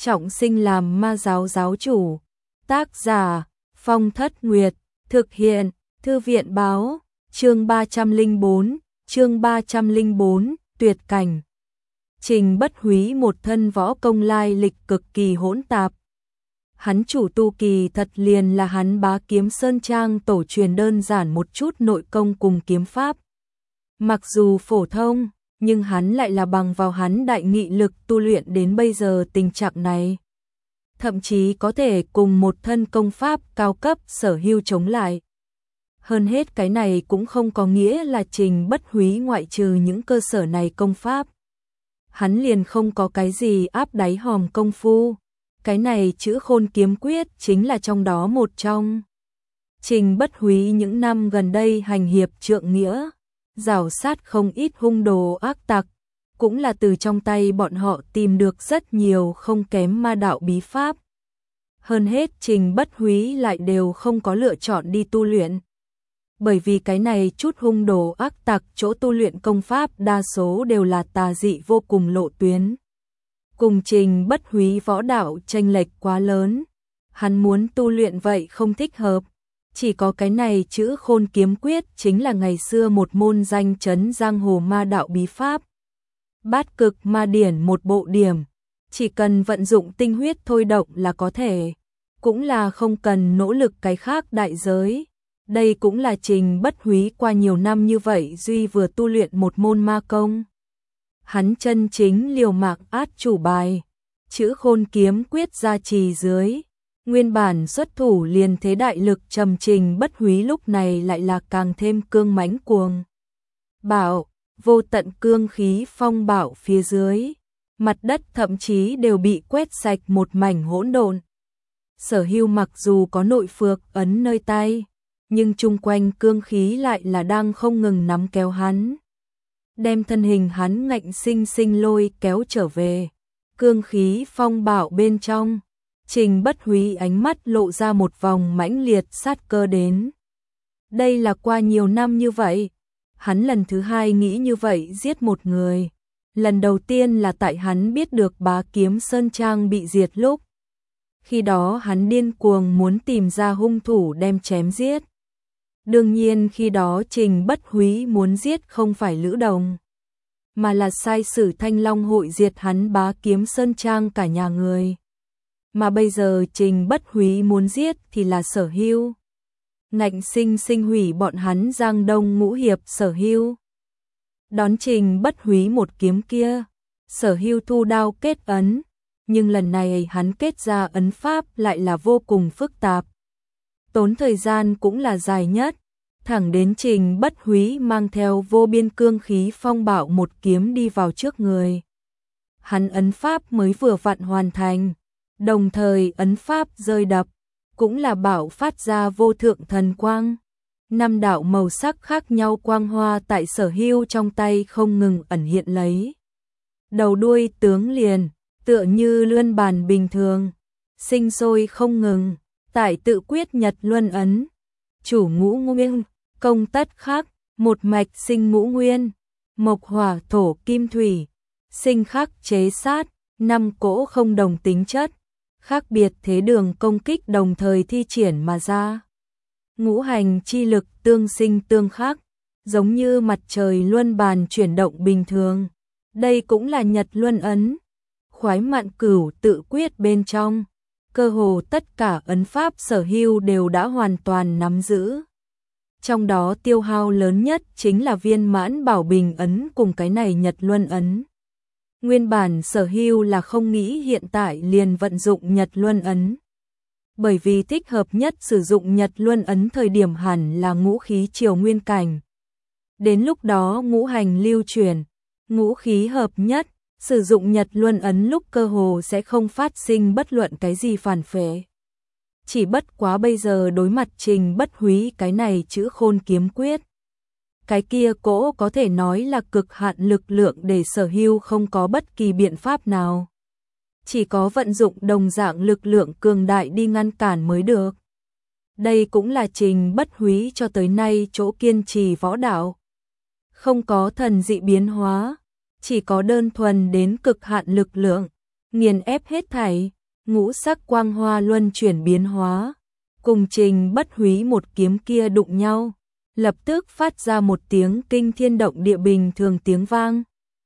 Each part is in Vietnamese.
trọng sinh làm ma giáo giáo chủ. Tác giả Phong Thất Nguyệt, thực hiện Thư viện báo, chương 304, tuyệt cảnh. Trình Bất Húy một thân võ công lai lịch cực kỳ hỗn tạp. Hắn chủ tu kỳ thật liền là hắn Bá Kiếm Sơn Trang tổ truyền đơn giản một chút nội công cùng kiếm pháp. Mặc dù phổ thông, nhưng hắn lại là bằng vào hắn đại nghị lực tu luyện đến bây giờ tình trạng này. Thậm chí có thể cùng một thân công pháp cao cấp sở hữu chống lại. Hơn hết cái này cũng không có nghĩa là Trình Bất Húy ngoại trừ những cơ sở này công pháp. Hắn liền không có cái gì áp đáy hòm công phu. Cái này chữ Khôn Kiếm Quyết chính là trong đó một trong. Trình Bất Húy những năm gần đây hành hiệp trượng nghĩa, rảo sát không ít hung đồ ác tặc, cũng là từ trong tay bọn họ tìm được rất nhiều không kém ma đạo bí pháp. Hơn hết Trình Bất Húy lại đều không có lựa chọn đi tu luyện. Bởi vì cái này chút hung đồ ác tặc chỗ tu luyện công pháp đa số đều là tà dị vô cùng lộ tuyến. Cùng Trình Bất Húy võ đạo chênh lệch quá lớn, hắn muốn tu luyện vậy không thích hợp. Chỉ có cái này chữ Khôn Kiếm Quyết chính là ngày xưa một môn danh chấn giang hồ ma đạo bí pháp. Bát cực ma điển một bộ điểm, chỉ cần vận dụng tinh huyết thôi động là có thể, cũng là không cần nỗ lực cái khác đại giới. Đây cũng là Trình Bất Húy qua nhiều năm như vậy duy vừa tu luyện một môn ma công. Hắn chân chính liều mạng át chủ bài, chữ Khôn Kiếm Quyết gia trì dưới, nguyên bản xuất thủ liền thế đại lực trầm. Trình Bất Húy lúc này lại là càng thêm cương mãnh cuồng bạo, vô tận cương khí phong bạo phía dưới, mặt đất thậm chí đều bị quét sạch một mảnh hỗn độn. Sở Hưu mặc dù có nội phược ấn nơi tay, nhưng chung quanh cương khí lại là đang không ngừng nắm kéo hắn, đem thân hình hắn ngạnh sinh sinh lôi kéo trở về. Cương khí phong bạo bên trong, Trình Bất Húy ánh mắt lộ ra một vòng mãnh liệt sát cơ đến. Đây là qua nhiều năm như vậy, hắn lần thứ hai nghĩ như vậy giết một người. Lần đầu tiên là tại hắn biết được Bá Kiếm Sơn Trang bị diệt lúc. Khi đó hắn điên cuồng muốn tìm ra hung thủ đem chém giết. Đương nhiên khi đó Trình Bất Húy muốn giết không phải Lữ Đồng, mà là sai sử Thanh Long hội diệt hắn Bá Kiếm Sơn Trang cả nhà người. Mà bây giờ Trình Bất Húy muốn giết thì là Sở Hưu, ngạnh sinh sinh hủy bọn hắn Giang Đông ngũ hiệp Sở Hưu. Đón Trình Bất Húy một kiếm kia, Sở Hưu thu đao kết ấn, nhưng lần này hắn kết ra ấn pháp lại là vô cùng phức tạp. Tốn thời gian cũng là dài nhất, thẳng đến Trình Bất Húy mang theo vô biên cương khí phong bạo một kiếm đi vào trước người. Hắn ấn pháp mới vừa vặn hoàn thành, đồng thời ấn pháp rơi đập, cũng là bạo phát ra vô thượng thần quang. 5 đạo màu sắc khác nhau quang hoa tại Sở Hưu trong tay không ngừng ẩn hiện lấy. Đầu đuôi tướng liền, tựa như luân bàn bình thường, sinh sôi không ngừng, tại tự quyết nhật luân ấn. Chủ ngũ nguyên, công tất khắc, một mạch sinh ngũ nguyên, mộc hỏa thổ kim thủy, sinh khắc chế sát, 5 cỗ không đồng tính chất, khác biệt thế đường công kích đồng thời thi triển mà ra. Ngũ hành chi lực tương sinh tương khắc, giống như mặt trời luân bàn chuyển động bình thường. Đây cũng là nhật luân ấn. Khoái mạn cửu tự quyết bên trong, cơ hồ tất cả ấn pháp Sở Hưu đều đã hoàn toàn nắm giữ. Trong đó tiêu hao lớn nhất chính là viên mãn bảo bình ấn cùng cái này nhật luân ấn. Nguyên bản Sở Hưu là không nghĩ hiện tại liền vận dụng nhật luân ấn, bởi vì thích hợp nhất sử dụng nhật luân ấn thời điểm hẳn là ngũ khí triều nguyên cảnh. Đến lúc đó ngũ hành lưu chuyển, ngũ khí hợp nhất, sử dụng nhật luân ấn lúc cơ hồ sẽ không phát sinh bất luận cái gì phản phệ. Chỉ bất quá bây giờ đối mặt Trình Bất Húy cái này chữ Khôn Kiếm Quyết, cái kia cỗ có thể nói là cực hạn lực lượng để Sở Hưu không có bất kỳ biện pháp nào. Chỉ có vận dụng đồng dạng lực lượng cường đại đi ngăn cản mới được. Đây cũng là Trình Bất Húy cho tới nay chỗ kiên trì võ đạo. Không có thần dị biến hóa, chỉ có đơn thuần đến cực hạn lực lượng, nghiền ép hết thảy. ngũ sắc quang hoa luân chuyển biến hóa, cùng Trình Bất Húy một kiếm kia đụng nhau, lập tức phát ra một tiếng kinh thiên động địa bình thường tiếng vang.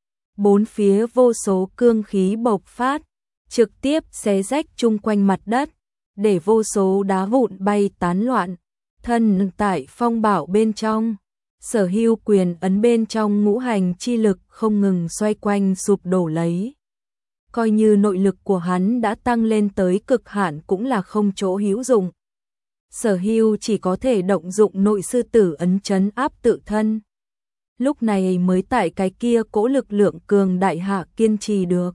Bốn phía vô số cương khí bộc phát, trực tiếp xé rách chung quanh mặt đất, để vô số đá vụn bay tán loạn, thân tại phong bảo bên trong. Sở Hưu quyền ấn bên trong ngũ hành chi lực không ngừng xoay quanh sụp đổ lấy. Coi như nội lực của hắn đã tăng lên tới cực hạn cũng là không chỗ hữu dụng. Sở Hưu chỉ có thể động dụng nội sư tử ấn trấn áp tự thân. Lúc này mới tại cái kia cỗ lực lượng cường đại hạ kiên trì được.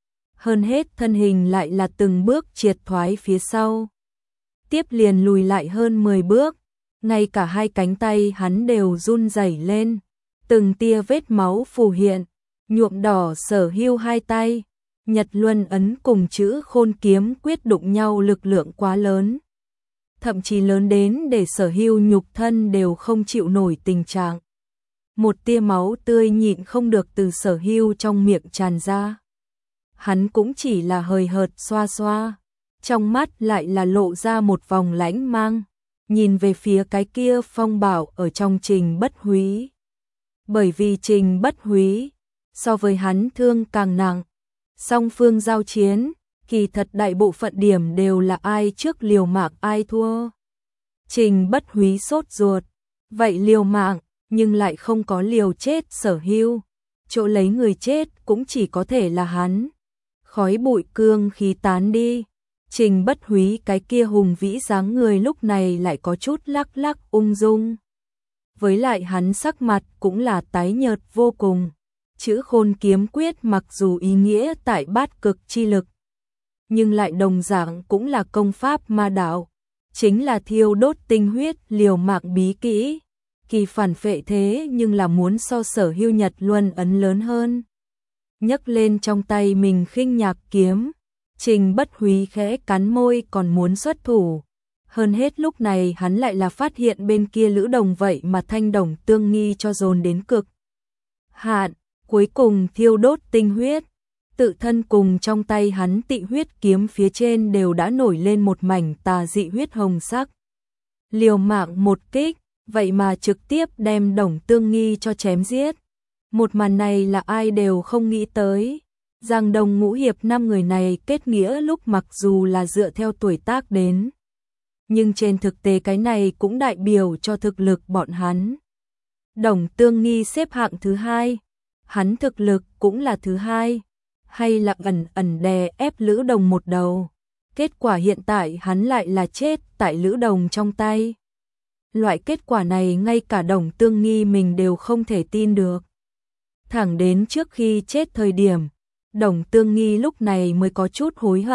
Hơn hết thân hình lại là từng bước triệt thoái phía sau. Tiếp liền lùi lại hơn 10 bước, ngay cả hai cánh tay hắn đều run rẩy lên. Từng tia vết máu phù hiện, nhuộm đỏ Sở Hưu hai tay. Nhật Luân ấn cùng chữ Khôn kiếm quyết đụng nhau lực lượng quá lớn. Thậm chí lớn đến để Sở Hưu nhục thân đều không chịu nổi tình trạng. Một tia máu tươi nhịn không được từ Sở Hưu trong miệng tràn ra. Hắn cũng chỉ là hời hợt xoa xoa, trong mắt lại là lộ ra một vòng lãnh mang, nhìn về phía cái kia phong bảo ở trong Trình Bất Húy. Bởi vì Trình Bất Húy so với hắn thương càng nặng, song phương giao chiến, kỳ thật đại bộ phận điểm đều là ai trước liều mạng ai thua. Trình Bất Húy sốt ruột, vậy liều mạng, nhưng lại không có liều chết Sở Hưu, chỗ lấy người chết cũng chỉ có thể là hắn. Khói bụi cương khí tán đi, Trình Bất Húy cái kia hùng vĩ dáng người lúc này lại có chút lắc lắc ung dung. Với lại hắn sắc mặt cũng là tái nhợt vô cùng. Chữ Khôn kiếm quyết mặc dù ý nghĩa tại bát cực chi lực, nhưng lại đồng dạng cũng là công pháp ma đạo, chính là thiêu đốt tinh huyết liều mạng bí kỹ, kỳ phản phệ thế nhưng là muốn so Sở Hưu Nhật Luân ấn lớn hơn. Nhấc lên trong tay mình khinh nhạc kiếm, Trình Bất Húy khẽ cắn môi còn muốn xuất thủ. Hơn hết lúc này hắn lại là phát hiện bên kia Lữ Đồng vậy mà thanh đồng tương nghi cho dồn đến cực hạn, cuối cùng thiêu đốt tinh huyết. Tự thân cùng trong tay hắn tị huyết kiếm phía trên đều đã nổi lên một mảnh tà dị huyết hồng sắc. Liều mạng một kích, vậy mà trực tiếp đem Đồng Tương Nghi cho chém giết. Một màn này là ai đều không nghĩ tới. Giang Đông Ngũ Hiệp 5 người này kết nghĩa lúc mặc dù là dựa theo tuổi tác đến, nhưng trên thực tế cái này cũng đại biểu cho thực lực bọn hắn. Đồng Tương Nghi xếp hạng thứ 2, hắn thực lực cũng là thứ 2, hay là ẩn ẩn đè ép Lữ Đồng một đầu. Kết quả hiện tại hắn lại là chết tại Lữ Đồng trong tay. Loại kết quả này ngay cả Đồng Tương Nghi mình đều không thể tin được. Thẳng đến trước khi chết thời điểm, Đồng Tương Nghi lúc này mới có chút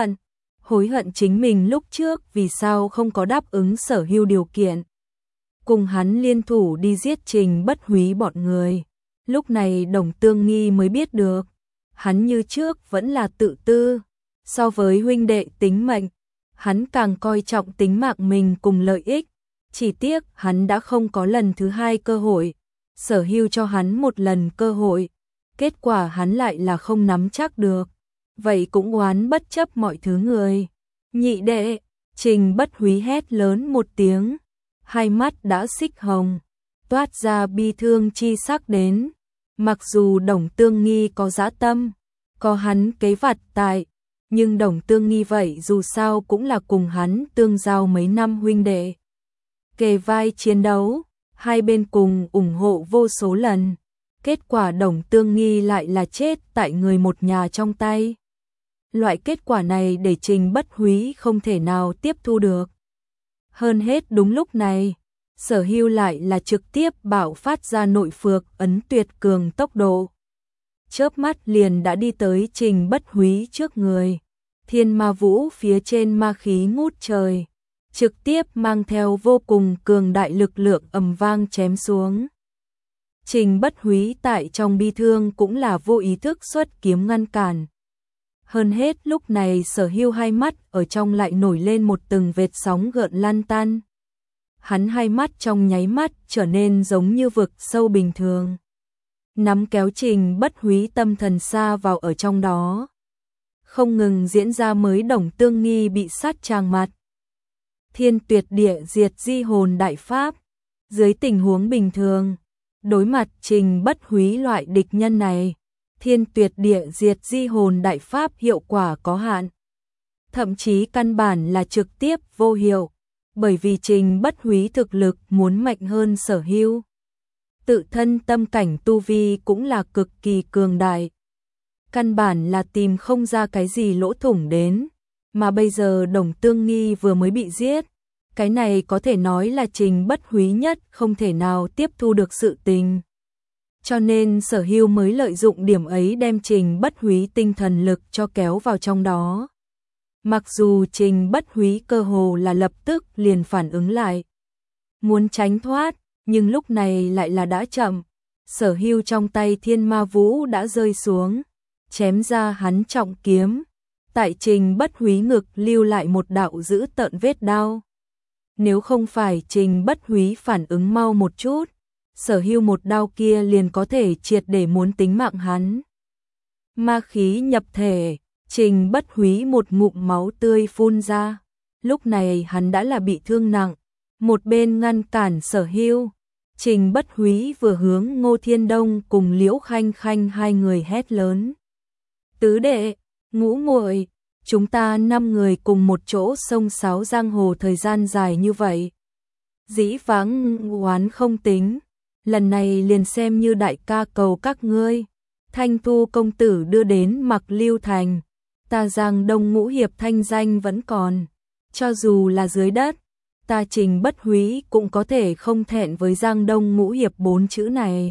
hối hận chính mình lúc trước vì sao không có đáp ứng Sở Hưu điều kiện. Cùng hắn liên thủ đi giết Trình Bất Húy bọn người. Lúc này Đồng Tương Nghi mới biết được, hắn như trước vẫn là tự tư, so với huynh đệ tính mệnh, hắn càng coi trọng tính mạng mình cùng lợi ích, chỉ tiếc hắn đã không có lần thứ 2 cơ hội, Sở Hưu cho hắn một lần cơ hội, kết quả hắn lại là không nắm chắc được, vậy cũng oán bất chấp mọi thứ người. Nhị đệ, Trình Bất Húy hét lớn một tiếng, hai mắt đã xích hồng, toát ra bi thương chi sắc đến. Mặc dù Đồng Tương Nghi có dã tâm, có hắn kế vặt tại, nhưng Đồng Tương Nghi vậy dù sao cũng là cùng hắn tương giao mấy năm huynh đệ. Kề vai chiến đấu, hai bên cùng ủng hộ vô số lần, kết quả Đồng Tương Nghi lại là chết tại người một nhà trong tay. Loại kết quả này để Trình Bất Húy không thể nào tiếp thu được. Hơn hết đúng lúc này, Sở Hưu lại là trực tiếp bạo phát ra nội phược ấn tuyệt cường tốc độ. Chớp mắt liền đã đi tới Trình Bất Húy trước người. Thiên ma vũ phía trên ma khí ngút trời, trực tiếp mang theo vô cùng cường đại lực lượng ầm vang chém xuống. Trình Bất Húy tại trong bi thương cũng là vô ý thức xuất kiếm ngăn cản. Hơn hết lúc này Sở Hưu hai mắt ở trong lại nổi lên một từng vệt sóng gợn lan tan. Hắn hai mắt trong nháy mắt trở nên giống như vực sâu bình thường. Nắm kéo Trình Bất Húy tâm thần xa vào ở trong đó. không ngừng diễn ra mới Đồng Tương Nghi bị sát tràng mặt. Thiên tuyệt địa diệt di hồn đại pháp. Dưới tình huống bình thường, đối mặt Trình Bất Húy loại địch nhân này, thiên tuyệt địa diệt di hồn đại pháp hiệu quả có hạn. Thậm chí căn bản là trực tiếp vô hiệu, bởi vì Trình Bất Húy thực lực muốn mạnh hơn Sở Hưu. Tự thân tâm cảnh tu vi cũng là cực kỳ cường đại. Căn bản là tìm không ra cái gì lỗ thủng đến, mà bây giờ Đồng Tương Nghi vừa mới bị giết. Cái này có thể nói là Trình Bất Húy nhất không thể nào tiếp thu được sự tình. Cho nên Sở Hưu mới lợi dụng điểm ấy đem Trình Bất Húy tinh thần lực cho kéo vào trong đó. Mặc dù Trình Bất Húy cơ hồ là lập tức liền phản ứng lại, muốn tránh thoát, nhưng lúc này lại là đã chậm. Sở Hưu trong tay Thiên Ma Vũ đã rơi xuống, chém ra hắn trọng kiếm, tại Trình Bất Húy ngực lưu lại một đạo dữ tợn vết đao. Nếu không phải Trình Bất Húy phản ứng mau một chút, Sở Hưu một đao kia liền có thể triệt để muốn tính mạng hắn. Ma khí nhập thể, Trình Bất Húy một ngụm máu tươi phun ra. Lúc này hắn đã là bị thương nặng, một bên ngăn cản Sở Hưu. Trình Bất Húy vừa hướng Ngô Thiên Đông cùng Liễu Khanh Khanh hai người hét lớn. Tứ đệ, ngũ muội, chúng ta 5 người cùng một chỗ sông sáo giang hồ thời gian dài như vậy. Dĩ vãng oán không tính, lần này liền xem như đại ca cầu các ngươi. Thanh Thu công tử đưa đến Mặc Lưu Thành, ta Giang Đông ngũ hiệp thanh danh vẫn còn. Cho dù là dưới đất, ta Trình Bất Húy cũng có thể không thẹn với Giang Đông ngũ hiệp 4 chữ này.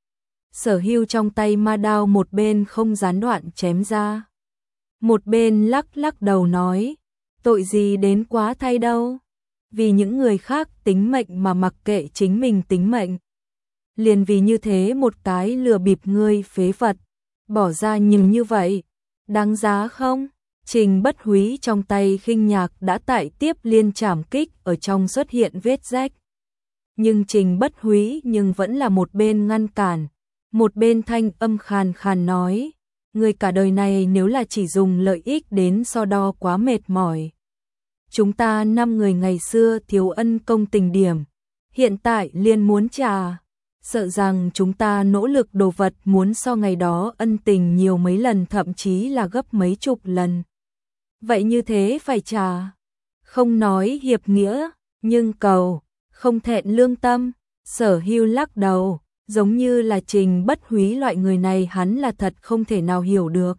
Sở Hưu trong tay ma đao một bên không gián đoạn chém ra, một bên lắc lắc đầu nói, tội gì đến quá thay đâu, vì những người khác tính mệnh mà mặc kệ chính mình tính mệnh. Liền vì như thế một cái lừa bịp ngươi phế vật, bỏ ra nhiều như vậy, đáng giá không? Trình Bất Húy trong tay khinh nhạc đã tại tiếp liên trảm kích ở trong xuất hiện vết rách. Nhưng Trình Bất Húy nhưng vẫn là một bên ngăn cản, một bên thanh âm khàn khàn nói, người cả đời này nếu là chỉ dùng lợi ích đến so đo quá mệt mỏi. Chúng ta 5 người ngày xưa thiếu ân công tình điểm, hiện tại liền muốn trả, sợ rằng chúng ta nỗ lực đồ vật muốn so ngày đó ân tình nhiều mấy lần thậm chí là gấp mấy chục lần. Vậy như thế phải trả, không nói hiệp nghĩa, nhưng cầu, không thẹn lương tâm. Sở Hưu lắc đầu, giống như là Trình Bất Húy loại người này hắn là thật không thể nào hiểu được.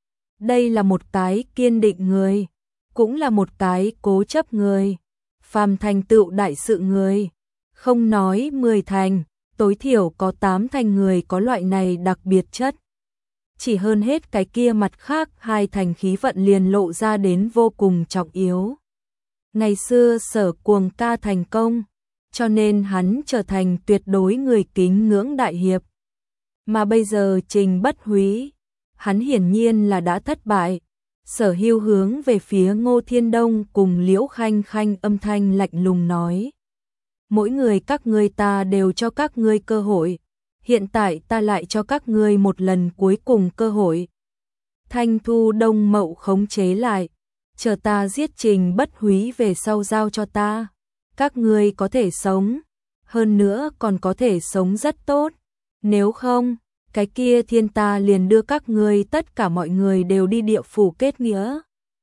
Đây là một cái kiên định người, cũng là một cái cố chấp người, phàm thành tựu đại sự người, không nói 10 thành, tối thiểu có 8 thành người có loại này đặc biệt chất. Chỉ hơn hết cái kia mặt khác 2 thành khí vận liền lộ ra đến vô cùng trọng yếu. Ngày xưa Sở Cuồng ca thành công, cho nên hắn trở thành tuyệt đối người kính ngưỡng đại hiệp. Mà bây giờ Trình Bất Húy, hắn hiển nhiên là đã thất bại. Sở Hưu hướng về phía Ngô Thiên Đông cùng Liễu Khanh Khanh âm thanh lạnh lùng nói. Mỗi người các ngươi ta đều cho các ngươi cơ hội. Hiện tại ta lại cho các ngươi một lần cuối cùng cơ hội. Thanh Thu Đông Mậu khống chế lại. Chờ ta giết Trình Bất Húy về sau giao cho ta. Các ngươi có thể sống. Hơn nữa còn có thể sống rất tốt. Nếu không, cái kia thiên ta liền đưa các ngươi tất cả mọi người đều đi địa phủ kết nghĩa.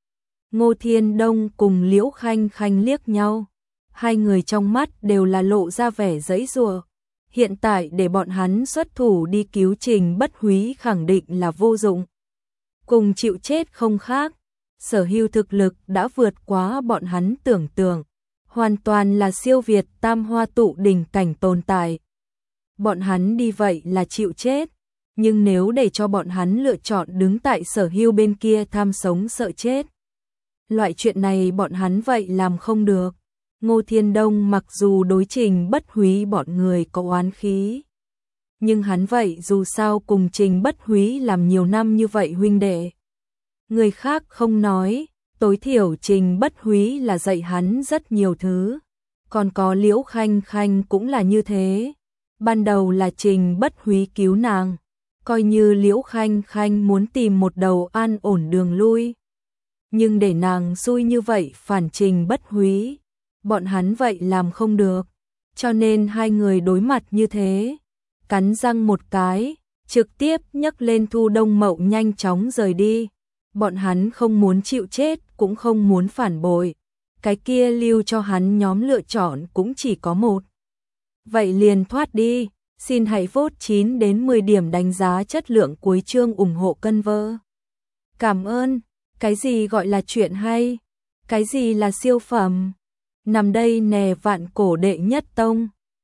Ngô Thiên Đông cùng Liễu Khanh Khanh liếc nhau. Hai người trong mắt đều là lộ ra vẻ giãy giụa. Hiện tại để bọn hắn xuất thủ đi cứu Trình Bất Húy khẳng định là vô dụng. Cùng chịu chết không khác. Sở Hưu thực lực đã vượt quá bọn hắn tưởng tượng. Hoàn toàn là siêu việt tam hoa tụ đỉnh cảnh tồn tại. Bọn hắn đi vậy là chịu chết. Nhưng nếu để cho bọn hắn lựa chọn đứng tại Sở Hưu bên kia tham sống sợ chết, loại chuyện này bọn hắn vậy làm không được. Ngô Thiên Đông mặc dù đối Trình Bất Húy bọn người có oán khí, nhưng hắn vậy dù sao cùng Trình Bất Húy làm nhiều năm như vậy huynh đệ. Người khác không nói, tối thiểu Trình Bất Húy là dạy hắn rất nhiều thứ. Còn có Liễu Khanh Khanh cũng là như thế. Ban đầu là Trình Bất Húy cứu nàng, coi như Liễu Khanh Khanh muốn tìm một đầu an ổn đường lui. Nhưng để nàng xui như vậy phản Trình Bất Húy, bọn hắn vậy làm không được, cho nên hai người đối mặt như thế, cắn răng một cái, trực tiếp nhấc lên Thu Đông Mậu nhanh chóng rời đi. Bọn hắn không muốn chịu chết, cũng không muốn phản bội, cái kia lưu cho hắn nhóm lựa chọn cũng chỉ có một. Vậy liền thoát đi, xin hãy vote 9 đến 10 điểm đánh giá chất lượng cuối chương ủng hộ cân vơ. Cảm ơn, cái gì gọi là chuyện hay, cái gì là siêu phẩm, nằm đây nè vạn cổ đệ nhất tông.